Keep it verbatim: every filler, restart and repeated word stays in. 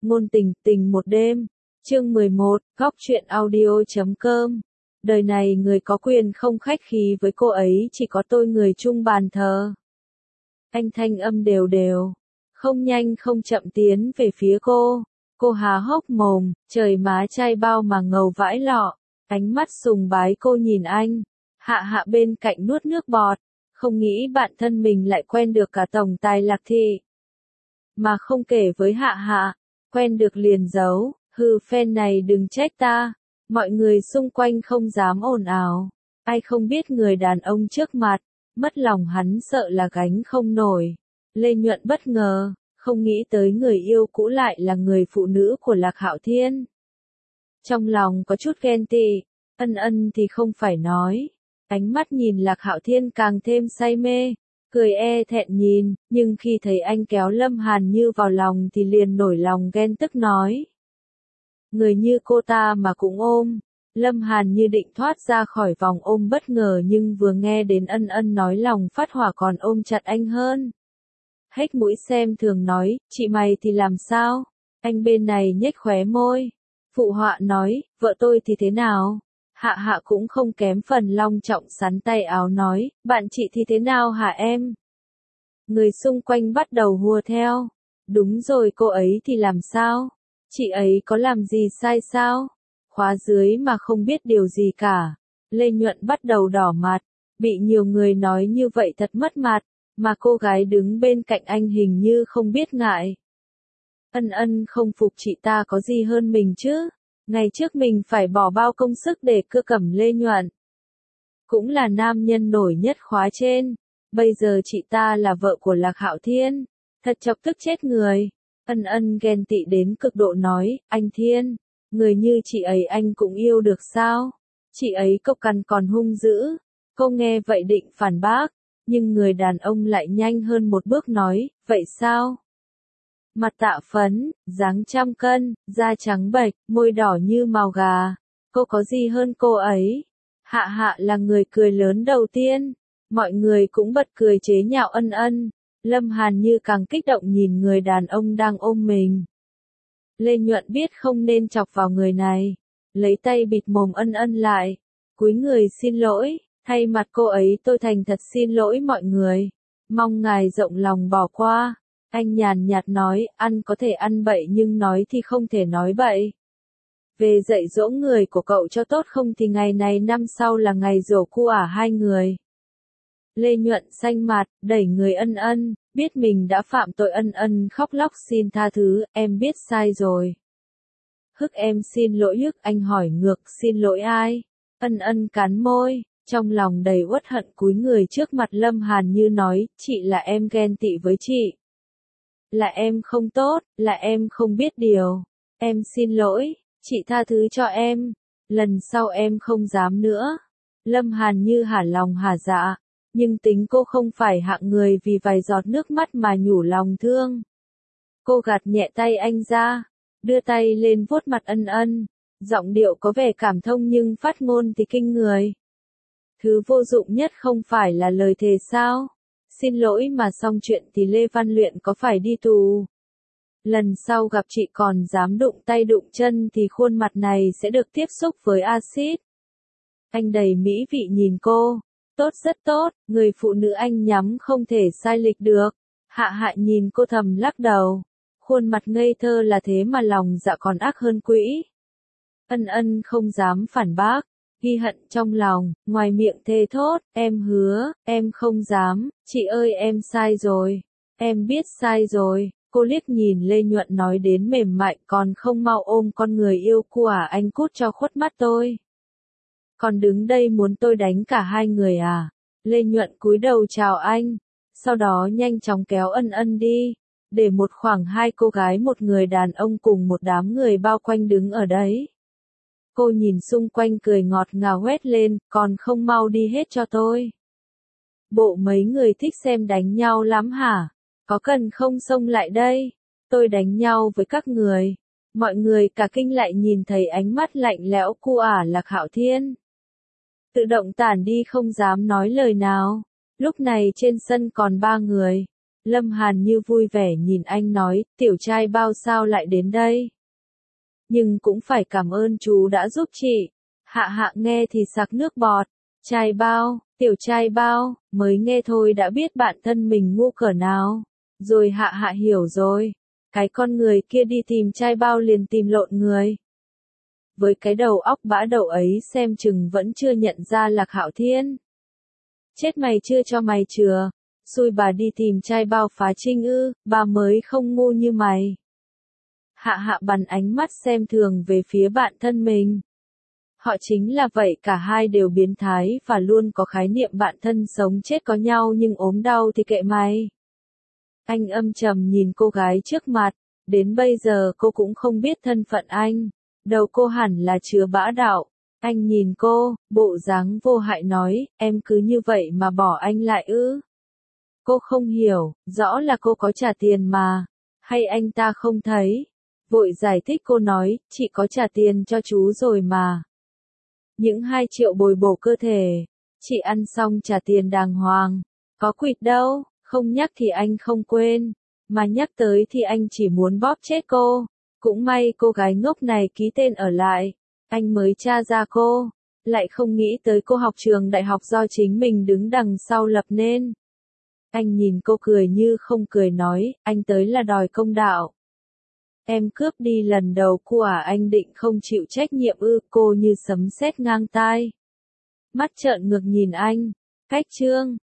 Ngôn tình tình một đêm. Chương mười một, góc truyện audio.com. Đời này người có quyền không khách khí với cô ấy chỉ có tôi người chung bàn thờ. Anh thanh âm đều đều, không nhanh không chậm tiến về phía cô. Cô há hốc mồm, trời má chai bao mà ngầu vãi lọ. Ánh mắt sùng bái cô nhìn anh. Hạ hạ bên cạnh nuốt nước bọt. Không nghĩ bạn thân mình lại quen được cả tổng tài Lạc Thị. Mà không kể với hạ hạ, quen được liền giấu, hừ fan này đừng trách ta. Mọi người xung quanh không dám ồn ào. Ai không biết người đàn ông trước mặt, mất lòng hắn sợ là gánh không nổi. Lê Nhuận bất ngờ, không nghĩ tới người yêu cũ lại là người phụ nữ của Lạc Hạo Thiên. Trong lòng có chút ghen tị, ân ân thì không phải nói. Ánh mắt nhìn Lạc Hạo Thiên càng thêm say mê, cười e thẹn nhìn, nhưng khi thấy anh kéo Lâm Hàn Như vào lòng thì liền nổi lòng ghen tức nói. Người như cô ta mà cũng ôm. Lâm Hàn Như định thoát ra khỏi vòng ôm bất ngờ nhưng vừa nghe đến ân ân nói lòng phát hỏa còn ôm chặt anh hơn. Hếch mũi xem thường nói, chị mày thì làm sao? Anh bên này nhếch khóe môi. Phụ họa nói, vợ tôi thì thế nào? Hạ hạ cũng không kém phần long trọng sắn tay áo nói, bạn chị thì thế nào hả em? Người xung quanh bắt đầu hùa theo. Đúng rồi, cô ấy thì làm sao? Chị ấy có làm gì sai sao? Khóa dưới mà không biết điều gì cả. Lê Nhuận bắt đầu đỏ mặt. Bị nhiều người nói như vậy thật mất mặt. Mà cô gái đứng bên cạnh anh hình như không biết ngại. Ân ân không phục chị ta có gì hơn mình chứ. Ngày trước mình phải bỏ bao công sức để cưa cẩm Lê Nhuận. Cũng là nam nhân nổi nhất khóa trên. Bây giờ chị ta là vợ của Lạc Hạo Thiên. Thật chọc tức chết người. Ân ân ghen tị đến cực độ nói, anh Thiên, người như chị ấy anh cũng yêu được sao? Chị ấy cộc cằn còn hung dữ. Cô nghe vậy định phản bác, nhưng người đàn ông lại nhanh hơn một bước nói, vậy sao? Mặt tạ phấn, dáng trăm cân, da trắng bệch, môi đỏ như mào gà. Cô có gì hơn cô ấy? Hạ hạ là người cười lớn đầu tiên. Mọi người cũng bật cười chế nhạo ân ân. Lâm Hàn Như càng kích động nhìn người đàn ông đang ôm mình. Lê Nhuận biết không nên chọc vào người này. Lấy tay bịt mồm ân ân lại. Cúi người xin lỗi. Thay mặt cô ấy tôi thành thật xin lỗi mọi người. Mong ngài rộng lòng bỏ qua. Anh nhàn nhạt nói, ăn có thể ăn bậy nhưng nói thì không thể nói bậy. Về dạy dỗ người của cậu cho tốt không thì ngày này năm sau là ngày giỗ cu ả hai người. Lê Nhuận xanh mặt, đẩy người ân ân, biết mình đã phạm tội ân ân khóc lóc xin tha thứ, em biết sai rồi. Hức em xin lỗi Hức, anh hỏi ngược, xin lỗi ai? Ân ân cắn môi, trong lòng đầy uất hận cúi người trước mặt Lâm Hàn Như nói, chị là em ghen tị với chị. Là em không tốt, là em không biết điều. Em xin lỗi, chị tha thứ cho em. Lần sau em không dám nữa. Lâm Hàn Như hả lòng hả dạ. Nhưng tính cô không phải hạng người vì vài giọt nước mắt mà nhủ lòng thương. Cô gạt nhẹ tay anh ra, đưa tay lên vuốt mặt ân ân. Giọng điệu có vẻ cảm thông nhưng phát ngôn thì kinh người. Thứ vô dụng nhất không phải là lời thề sao? Xin lỗi mà xong chuyện thì Lê Văn Luyện có phải đi tù? Lần sau gặp chị còn dám đụng tay đụng chân thì khuôn mặt này sẽ được tiếp xúc với axit. Anh đầy mỹ vị nhìn cô. Tốt rất tốt, người phụ nữ anh nhắm không thể sai lệch được. Hạ hạ nhìn cô thầm lắc đầu. Khuôn mặt ngây thơ là thế mà lòng dạ còn ác hơn quỷ. Ân ân không dám phản bác. Ghi hận trong lòng, ngoài miệng thề thốt, em hứa, em không dám, chị ơi em sai rồi, em biết sai rồi. Cô liếc nhìn Lê Nhuận nói đến mềm mại còn không mau ôm con người yêu của anh cút cho khuất mắt tôi. Còn đứng đây muốn tôi đánh cả hai người à? Lê Nhuận cúi đầu chào anh, sau đó nhanh chóng kéo ân ân đi, để một khoảng hai cô gái một người đàn ông cùng một đám người bao quanh đứng ở đấy. Cô nhìn xung quanh cười ngọt ngào hét lên, còn không mau đi hết cho tôi. Bộ mấy người thích xem đánh nhau lắm hả? Có cần không xông lại đây? Tôi đánh nhau với các người. Mọi người cả kinh lại nhìn thấy ánh mắt lạnh lẽo của ả Lạc Hạo Thiên. Tự động tản đi không dám nói lời nào. Lúc này trên sân còn ba người. Lâm Hàn Như vui vẻ nhìn anh nói, tiểu trai bao sao lại đến đây? Nhưng cũng phải cảm ơn chú đã giúp chị. Hạ hạ nghe thì sặc nước bọt. Trai bao, tiểu trai bao, mới nghe thôi đã biết bản thân mình ngu cỡ nào. Rồi hạ hạ hiểu rồi. Cái con người kia đi tìm trai bao liền tìm lộn người. Với cái đầu óc bã đậu ấy xem chừng vẫn chưa nhận ra Lạc Hạo Thiên. Chết mày chưa cho mày chừa. Xui bà đi tìm trai bao phá trinh ư, bà mới không ngu như mày. Hạ hạ bắn ánh mắt xem thường về phía bạn thân mình. Họ chính là vậy, cả hai đều biến thái và luôn có khái niệm bạn thân sống chết có nhau nhưng ốm đau thì kệ mày. Anh âm trầm nhìn cô gái trước mặt, đến bây giờ cô cũng không biết thân phận anh. Đầu cô hẳn là chứa bã đạo. Anh nhìn cô, bộ dáng vô hại nói, em cứ như vậy mà bỏ anh lại ư? Cô không hiểu, rõ là cô có trả tiền mà. Hay anh ta không thấy? Vội giải thích cô nói, chị có trả tiền cho chú rồi mà. Những hai triệu bồi bổ cơ thể. Chị ăn xong trả tiền đàng hoàng. Có quỵt đâu, không nhắc thì anh không quên. Mà nhắc tới thì anh chỉ muốn bóp chết cô. Cũng may cô gái ngốc này ký tên ở lại. Anh mới tra ra cô. Lại không nghĩ tới cô học trường đại học do chính mình đứng đằng sau lập nên. Anh nhìn cô cười như không cười nói, anh tới là đòi công đạo. Em cướp đi lần đầu của à, anh định không chịu trách nhiệm ư? Cô như sấm sét ngang tai. Mắt trợn ngược nhìn anh. Cách chương.